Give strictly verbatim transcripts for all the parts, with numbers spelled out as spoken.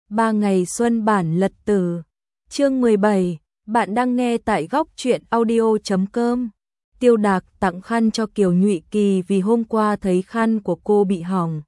Ba ngày xuân bản lật tử. Chương mười bảy, bạn đang nghe tại góc truyện audio chấm com. Tiêu Đạc tặng khăn cho Kiều Nhụy Kỳ vì hôm qua thấy khăn của cô bị hỏng,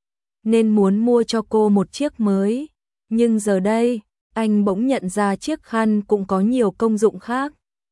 nên muốn mua cho cô một chiếc mới. Nhưng giờ đây, anh bỗng nhận ra chiếc khăn cũng có nhiều công dụng khác.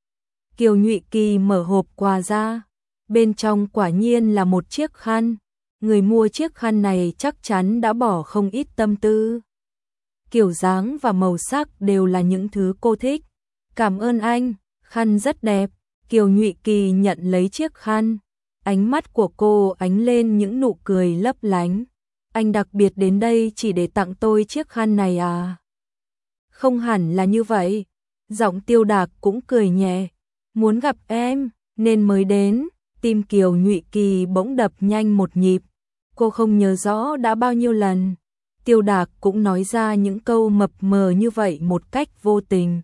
Kiều Nhụy Kỳ mở hộp quà ra, bên trong quả nhiên là một chiếc khăn. Người mua chiếc khăn này chắc chắn đã bỏ không ít tâm tư. Kiểu dáng và màu sắc đều là những thứ cô thích. Cảm ơn anh, khăn rất đẹp. Kiều Nhụy Kỳ nhận lấy chiếc khăn. Ánh mắt của cô ánh lên những nụ cười lấp lánh. Anh đặc biệt đến đây chỉ để tặng tôi chiếc khăn này à? Không hẳn là như vậy. Giọng Tiêu Đạc cũng cười nhẹ. Muốn gặp em, nên mới đến. Tim Kiều Nhụy Kỳ bỗng đập nhanh một nhịp. Cô không nhớ rõ đã bao nhiêu lần Tiêu Đạc cũng nói ra những câu mập mờ như vậy một cách vô tình.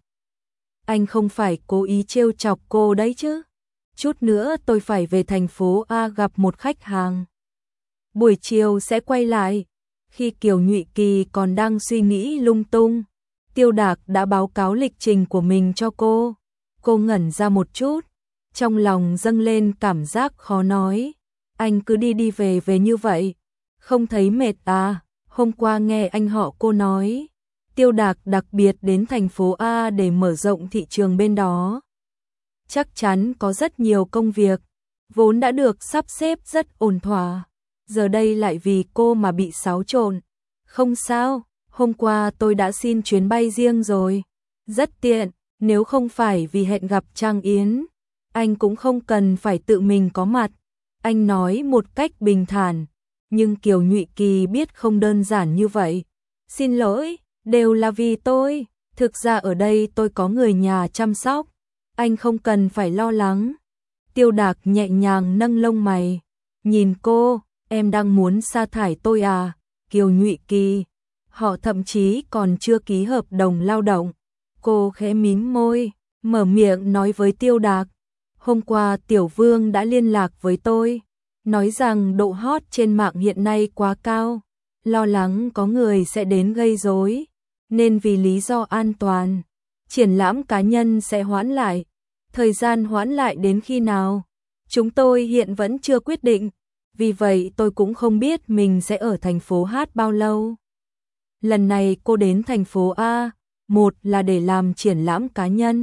Anh không phải cố ý trêu chọc cô đấy chứ? Chút nữa tôi phải về thành phố A gặp một khách hàng. Buổi chiều sẽ quay lại. Khi Kiều Nhụy Kỳ còn đang suy nghĩ lung tung, Tiêu Đạc đã báo cáo lịch trình của mình cho cô. Cô ngẩn ra một chút, trong lòng dâng lên cảm giác khó nói. Anh cứ đi đi về về như vậy, không thấy mệt à? Hôm qua nghe anh họ cô nói, Tiêu Đạc đặc biệt đến thành phố A để mở rộng thị trường bên đó. Chắc chắn có rất nhiều công việc, vốn đã được sắp xếp rất ổn thỏa. Giờ đây lại vì cô mà bị xáo trộn. Không sao, hôm qua tôi đã xin chuyến bay riêng rồi. Rất tiện, nếu không phải vì hẹn gặp Trang Yến, anh cũng không cần phải tự mình có mặt. Anh nói một cách bình thản, nhưng Kiều Nhụy Kỳ biết không đơn giản như vậy. Xin lỗi, đều là vì tôi. Thực ra ở đây tôi có người nhà chăm sóc. Anh không cần phải lo lắng. Tiêu Đạc nhẹ nhàng nâng lông mày. Nhìn cô, em đang muốn sa thải tôi à? Kiều Nhụy Kỳ, họ thậm chí còn chưa ký hợp đồng lao động. Cô khẽ mím môi, mở miệng nói với Tiêu Đạc. Hôm qua Tiểu Vương đã liên lạc với tôi, nói rằng độ hot trên mạng hiện nay quá cao, lo lắng có người sẽ đến gây rối, nên vì lý do an toàn, triển lãm cá nhân sẽ hoãn lại. Thời gian hoãn lại đến khi nào? Chúng tôi hiện vẫn chưa quyết định, vì vậy tôi cũng không biết mình sẽ ở thành phố Hát bao lâu. Lần này cô đến thành phố A, một là để làm triển lãm cá nhân,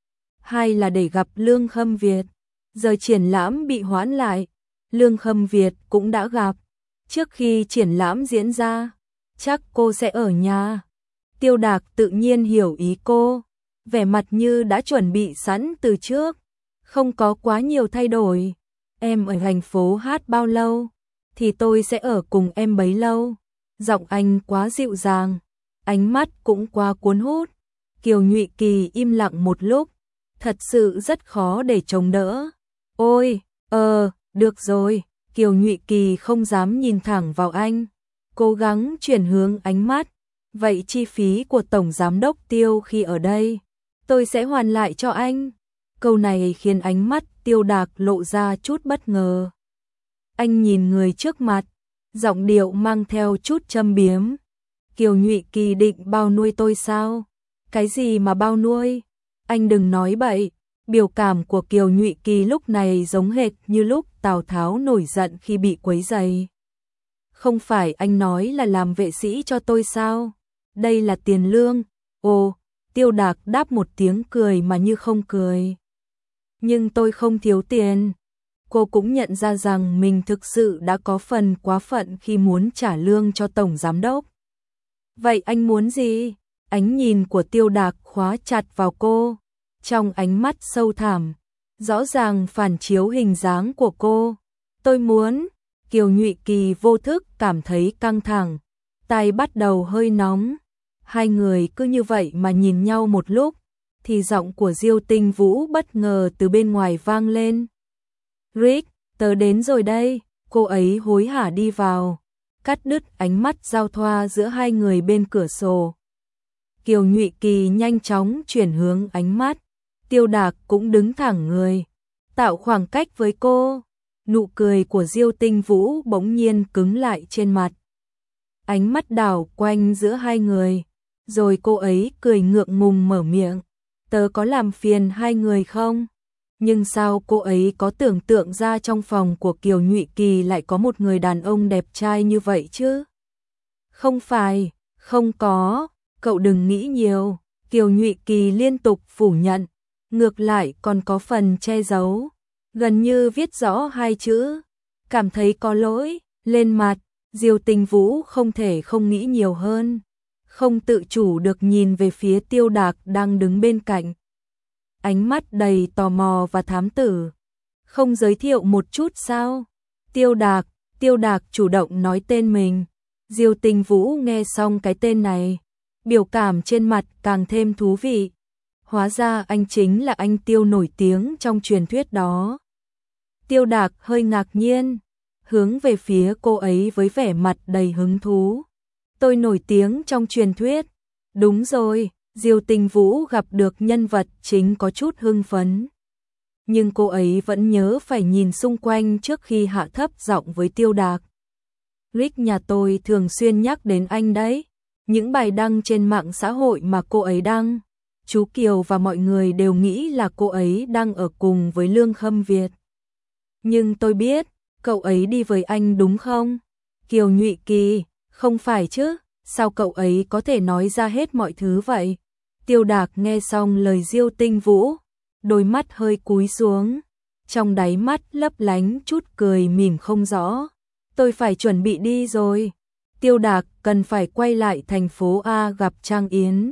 hai là để gặp Lương Khâm Việt. Giờ triển lãm bị hoãn lại, Lương Khâm Việt cũng đã gặp. Trước khi triển lãm diễn ra, chắc cô sẽ ở nhà. Tiêu Đạc tự nhiên hiểu ý cô, vẻ mặt như đã chuẩn bị sẵn từ trước. Không có quá nhiều thay đổi. Em ở thành phố Hát bao lâu, thì tôi sẽ ở cùng em bấy lâu. Giọng anh quá dịu dàng, ánh mắt cũng quá cuốn hút. Kiều Nhụy Kỳ im lặng một lúc, thật sự rất khó để chống đỡ. Ôi, ờ, được rồi. Kiều Nhụy Kỳ không dám nhìn thẳng vào anh, cố gắng chuyển hướng ánh mắt. Vậy chi phí của Tổng Giám đốc Tiêu khi ở đây, tôi sẽ hoàn lại cho anh. Câu này khiến ánh mắt Tiêu Đạc lộ ra chút bất ngờ. Anh nhìn người trước mặt, giọng điệu mang theo chút châm biếm. Kiều Nhụy Kỳ định bao nuôi tôi sao? Cái gì mà bao nuôi? Anh đừng nói bậy. Biểu cảm của Kiều Nhụy Kỳ lúc này giống hệt như lúc Tào Tháo nổi giận khi bị quấy rầy. Không phải anh nói là làm vệ sĩ cho tôi sao? Đây là tiền lương. Ồ, Tiêu Đạc đáp một tiếng cười mà như không cười. Nhưng tôi không thiếu tiền. Cô cũng nhận ra rằng mình thực sự đã có phần quá phận khi muốn trả lương cho Tổng Giám đốc. Vậy anh muốn gì? Ánh nhìn của Tiêu Đạc khóa chặt vào cô. Trong ánh mắt sâu thẳm, rõ ràng phản chiếu hình dáng của cô. Tôi muốn. Kiều Nhụy Kỳ vô thức cảm thấy căng thẳng, tay bắt đầu hơi nóng. Hai người cứ như vậy mà nhìn nhau một lúc, thì giọng của Diêu Tinh Vũ bất ngờ từ bên ngoài vang lên. Rick, tớ đến rồi đây. Cô ấy hối hả đi vào, cắt đứt ánh mắt giao thoa giữa hai người bên cửa sổ. Kiều Nhụy Kỳ nhanh chóng chuyển hướng ánh mắt. Tiêu Đạc cũng đứng thẳng người, tạo khoảng cách với cô. Nụ cười của Diêu Tinh Vũ bỗng nhiên cứng lại trên mặt. Ánh mắt đảo quanh giữa hai người, Rồi cô ấy cười ngượng ngùng mở miệng, tớ có làm phiền hai người không? Nhưng sao cô ấy có tưởng tượng ra trong phòng của Kiều Nhụy Kỳ lại có một người đàn ông đẹp trai như vậy chứ? Không phải, không có, cậu đừng nghĩ nhiều. Kiều Nhụy Kỳ liên tục phủ nhận, ngược lại còn có phần che giấu, gần như viết rõ hai chữ, cảm thấy có lỗi, lên mặt. Diêu Tinh Vũ không thể không nghĩ nhiều hơn, không tự chủ được nhìn về phía Tiêu Đạc đang đứng bên cạnh. Ánh mắt đầy tò mò và thám tử. Không giới thiệu một chút sao? Tiêu Đạc, Tiêu Đạc chủ động nói tên mình. Diêu Tinh Vũ nghe xong cái tên này, biểu cảm trên mặt càng thêm thú vị. Hóa ra anh chính là anh Tiêu nổi tiếng trong truyền thuyết đó. Tiêu Đạc hơi ngạc nhiên, hướng về phía cô ấy với vẻ mặt đầy hứng thú. Tôi nổi tiếng trong truyền thuyết. Đúng rồi, Diêu Tinh Vũ gặp được nhân vật chính có chút hưng phấn. Nhưng cô ấy vẫn nhớ phải nhìn xung quanh trước khi hạ thấp giọng với Tiêu Đạc. Rick nhà tôi thường xuyên nhắc đến anh đấy. Những bài đăng trên mạng xã hội mà cô ấy đăng, chú Kiều và mọi người đều nghĩ là cô ấy đang ở cùng với Lương Khâm Việt. Nhưng tôi biết, cậu ấy đi với anh đúng không? Kiều Nhụy Kỳ, không phải chứ, sao cậu ấy có thể nói ra hết mọi thứ vậy? Tiêu Đạc nghe xong lời Diêu Tinh Vũ, đôi mắt hơi cúi xuống, trong đáy mắt lấp lánh chút cười mỉm không rõ. Tôi phải chuẩn bị đi rồi. Tiêu Đạc cần phải quay lại thành phố A gặp Trang Yến.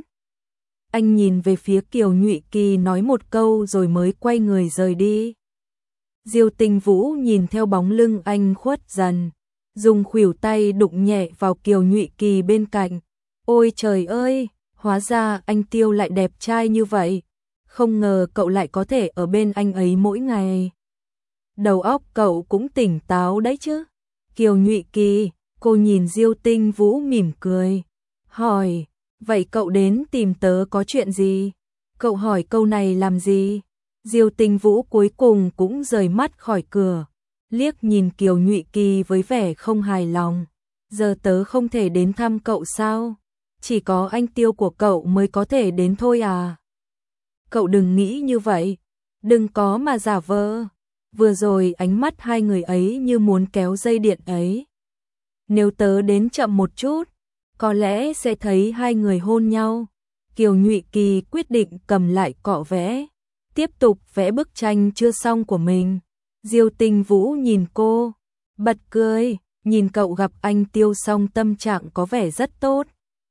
Anh nhìn về phía Kiều Nhụy Kỳ nói một câu rồi mới quay người rời đi. Diêu Tinh Vũ nhìn theo bóng lưng anh khuất dần, dùng khuỷu tay đụng nhẹ vào Kiều Nhụy Kỳ bên cạnh. Ôi trời ơi, hóa ra anh Tiêu lại đẹp trai như vậy. Không ngờ cậu lại có thể ở bên anh ấy mỗi ngày. Đầu óc cậu cũng tỉnh táo đấy chứ. Kiều Nhụy Kỳ, cô nhìn Diêu Tinh Vũ mỉm cười, hỏi, vậy cậu đến tìm tớ có chuyện gì? Cậu hỏi câu này làm gì? Diêu Tinh Vũ cuối cùng cũng rời mắt khỏi cửa, liếc nhìn Kiều Nhụy Kỳ với vẻ không hài lòng. Giờ tớ không thể đến thăm cậu sao? Chỉ có anh Tiêu của cậu mới có thể đến thôi à? Cậu đừng nghĩ như vậy, đừng có mà giả vờ. Vừa rồi ánh mắt hai người ấy như muốn kéo dây điện ấy. Nếu tớ đến chậm một chút, có lẽ sẽ thấy hai người hôn nhau. Kiều Nhụy Kỳ quyết định cầm lại cọ vẽ, tiếp tục vẽ bức tranh chưa xong của mình. Diêu Tinh Vũ nhìn cô, bật cười, nhìn cậu gặp anh Tiêu xong tâm trạng có vẻ rất tốt.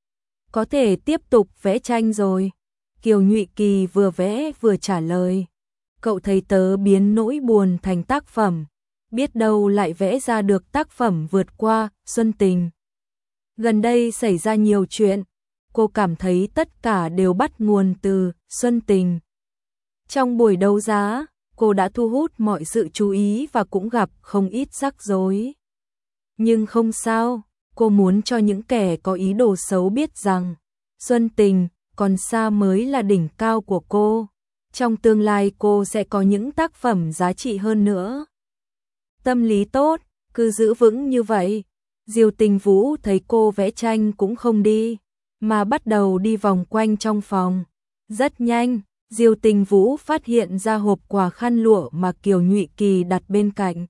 Có thể tiếp tục vẽ tranh rồi. Kiều Nhụy Kỳ vừa vẽ vừa trả lời. Cậu thấy tớ biến nỗi buồn thành tác phẩm, biết đâu lại vẽ ra được tác phẩm vượt qua xuân tình. Gần đây xảy ra nhiều chuyện, cô cảm thấy tất cả đều bắt nguồn từ xuân tình. Trong buổi đấu giá, cô đã thu hút mọi sự chú ý và cũng gặp không ít rắc rối. Nhưng không sao, cô muốn cho những kẻ có ý đồ xấu biết rằng xuân tình còn xa mới là đỉnh cao của cô. Trong tương lai cô sẽ có những tác phẩm giá trị hơn nữa. Tâm lý tốt, cứ giữ vững như vậy. Diêu Tinh Vũ thấy cô vẽ tranh cũng không đi, mà bắt đầu đi vòng quanh trong phòng. Rất nhanh, Diêu Tinh Vũ phát hiện ra hộp quà khăn lụa mà Kiều Nhụy Kỳ đặt bên cạnh.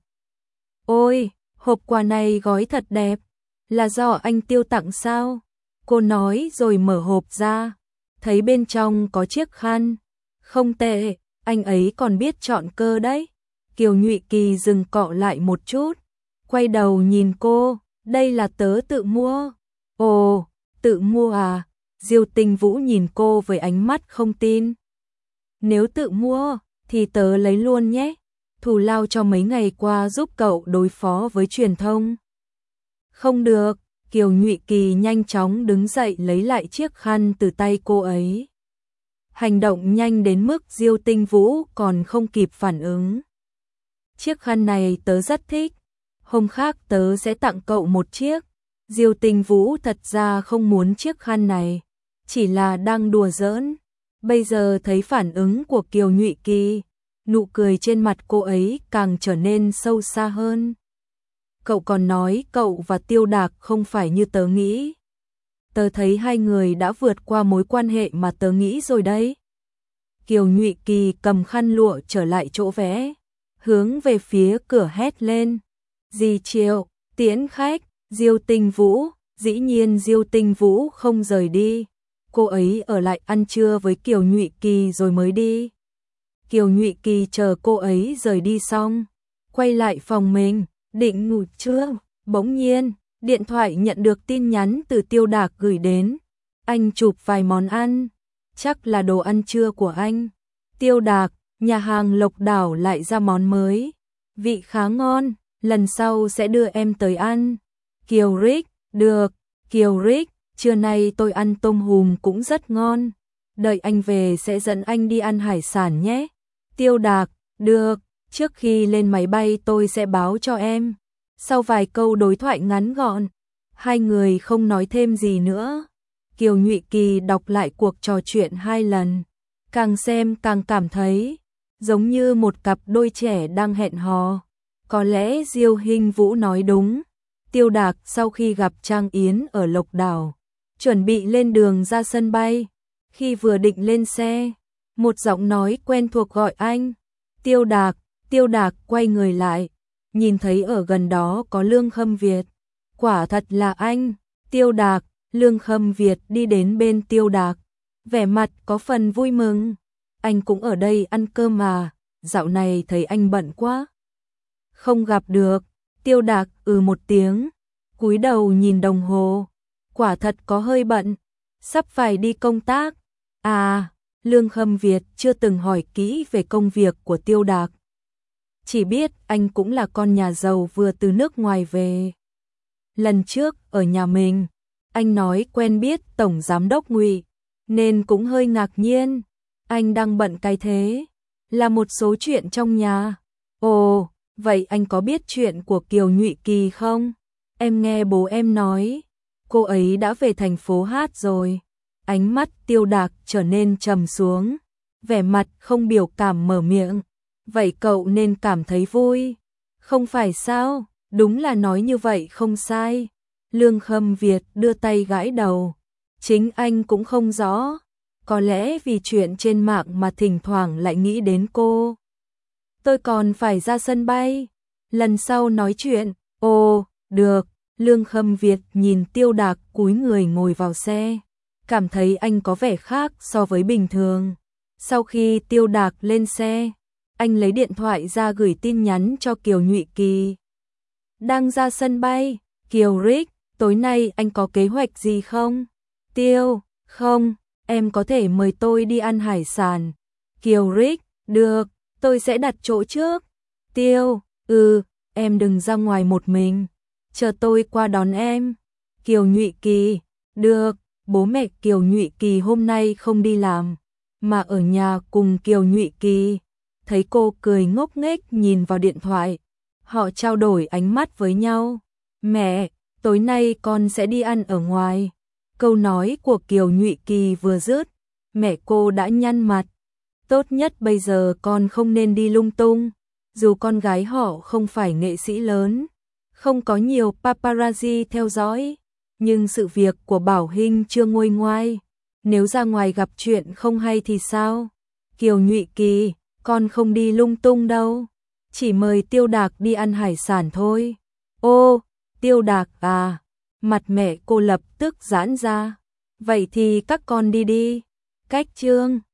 Ôi, hộp quà này gói thật đẹp, là do anh Tiêu tặng sao? Cô nói rồi mở hộp ra, thấy bên trong có chiếc khăn. Không tệ, anh ấy còn biết chọn cơ đấy. Kiều Nhụy Kỳ dừng cọ lại một chút, quay đầu nhìn cô, đây là tớ tự mua. Ồ, tự mua à? Diêu Tinh Vũ nhìn cô với ánh mắt không tin. Nếu tự mua, thì tớ lấy luôn nhé. Thù lao cho mấy ngày qua giúp cậu đối phó với truyền thông. Không được, Kiều Nhụy Kỳ nhanh chóng đứng dậy lấy lại chiếc khăn từ tay cô ấy. Hành động nhanh đến mức Diêu Tinh Vũ còn không kịp phản ứng. Chiếc khăn này tớ rất thích, hôm khác tớ sẽ tặng cậu một chiếc. Diêu Tinh Vũ thật ra không muốn chiếc khăn này, chỉ là đang đùa giỡn. Bây giờ thấy phản ứng của Kiều Nhụy Kỳ, nụ cười trên mặt cô ấy càng trở nên sâu xa hơn. Cậu còn nói cậu và Tiêu Đạc không phải như tớ nghĩ. tớ thấy hai người đã vượt qua mối quan hệ mà tớ nghĩ rồi đấy. Kiều Nhụy Kỳ cầm khăn lụa trở lại chỗ vẽ, hướng về phía cửa hét lên. Dì Triệu, tiễn khách. Diêu Tinh Vũ, dĩ nhiên Diêu Tinh Vũ không rời đi. Cô ấy ở lại ăn trưa với Kiều Nhụy Kỳ rồi mới đi. Kiều Nhụy Kỳ chờ cô ấy rời đi xong, quay lại phòng mình, định ngủ trưa. Bỗng nhiên, điện thoại nhận được tin nhắn từ Tiêu Đạc gửi đến. Anh chụp vài món ăn, chắc là đồ ăn trưa của anh. Tiêu Đạc, nhà hàng Lộc Đảo lại ra món mới, vị khá ngon, lần sau sẽ đưa em tới ăn. Kiều Rích, được. Kiều Rích, trưa nay tôi ăn tôm hùm cũng rất ngon. Đợi anh về sẽ dẫn anh đi ăn hải sản nhé. Tiêu Đạc, được, trước khi lên máy bay tôi sẽ báo cho em. Sau vài câu đối thoại ngắn gọn, hai người không nói thêm gì nữa. Kiều Nhụy Kỳ đọc lại cuộc trò chuyện hai lần, càng xem càng cảm thấy giống như một cặp đôi trẻ đang hẹn hò. Có lẽ Diêu Hinh Vũ nói đúng. Tiêu Đạc sau khi gặp Trang Yến ở Lộc Đảo, chuẩn bị lên đường ra sân bay. Khi vừa định lên xe, một giọng nói quen thuộc gọi anh. Tiêu Đạc, Tiêu Đạc quay người lại, nhìn thấy ở gần đó có Lương Khâm Việt. Quả thật là anh. Tiêu Đạc, Lương Khâm Việt đi đến bên Tiêu Đạc, vẻ mặt có phần vui mừng. Anh cũng ở đây ăn cơm mà, dạo này thấy anh bận quá, không gặp được. Tiêu Đạc ừ một tiếng, cúi đầu nhìn đồng hồ, quả thật có hơi bận, sắp phải đi công tác. À, Lương Khâm Việt chưa từng hỏi kỹ về công việc của Tiêu Đạc, chỉ biết anh cũng là con nhà giàu vừa từ nước ngoài về. Lần trước ở nhà mình, anh nói quen biết Tổng Giám đốc Ngụy, nên cũng hơi ngạc nhiên. Anh đang bận cái thế, là một số chuyện trong nhà. Ồ, vậy anh có biết chuyện của Kiều Nhụy Kỳ không? Em nghe bố em nói, cô ấy đã về thành phố Hát rồi. Ánh mắt Tiêu Đạc trở nên trầm xuống, vẻ mặt không biểu cảm mở miệng. Vậy cậu nên cảm thấy vui, không phải sao? Đúng là nói như vậy không sai. Lương Khâm Việt đưa tay gãi đầu. Chính anh cũng không rõ. Có lẽ vì chuyện trên mạng mà thỉnh thoảng lại nghĩ đến cô. Tôi còn phải ra sân bay, lần sau nói chuyện. Ồ, được. Lương Khâm Việt nhìn Tiêu Đạc cúi người ngồi vào xe, cảm thấy anh có vẻ khác so với bình thường. Sau khi Tiêu Đạc lên xe, anh lấy điện thoại ra gửi tin nhắn cho Kiều Nhụy Kỳ. Đang ra sân bay, Kiều Rích, tối nay anh có kế hoạch gì không? Tiêu, không, em có thể mời tôi đi ăn hải sản. Kiều Rích, được, tôi sẽ đặt chỗ trước. Tiêu, ừ, em đừng ra ngoài một mình, chờ tôi qua đón em. Kiều Nhụy Kỳ, được, bố mẹ Kiều Nhụy Kỳ hôm nay không đi làm, mà ở nhà cùng Kiều Nhụy Kỳ. Thấy cô cười ngốc nghếch nhìn vào điện thoại, họ trao đổi ánh mắt với nhau. Mẹ, tối nay con sẽ đi ăn ở ngoài. Câu nói của Kiều Nhụy Kỳ vừa dứt, mẹ cô đã nhăn mặt. Tốt nhất bây giờ con không nên đi lung tung, dù con gái họ không phải nghệ sĩ lớn, không có nhiều paparazzi theo dõi, nhưng sự việc của Bảo Hinh chưa nguôi ngoai, nếu ra ngoài gặp chuyện không hay thì sao? Kiều Nhụy Kỳ, con không đi lung tung đâu, chỉ mời Tiêu Đạc đi ăn hải sản thôi. Ô, Tiêu Đạc à? Mặt mẹ cô lập tức giãn ra. Vậy thì các con đi đi. Cách chương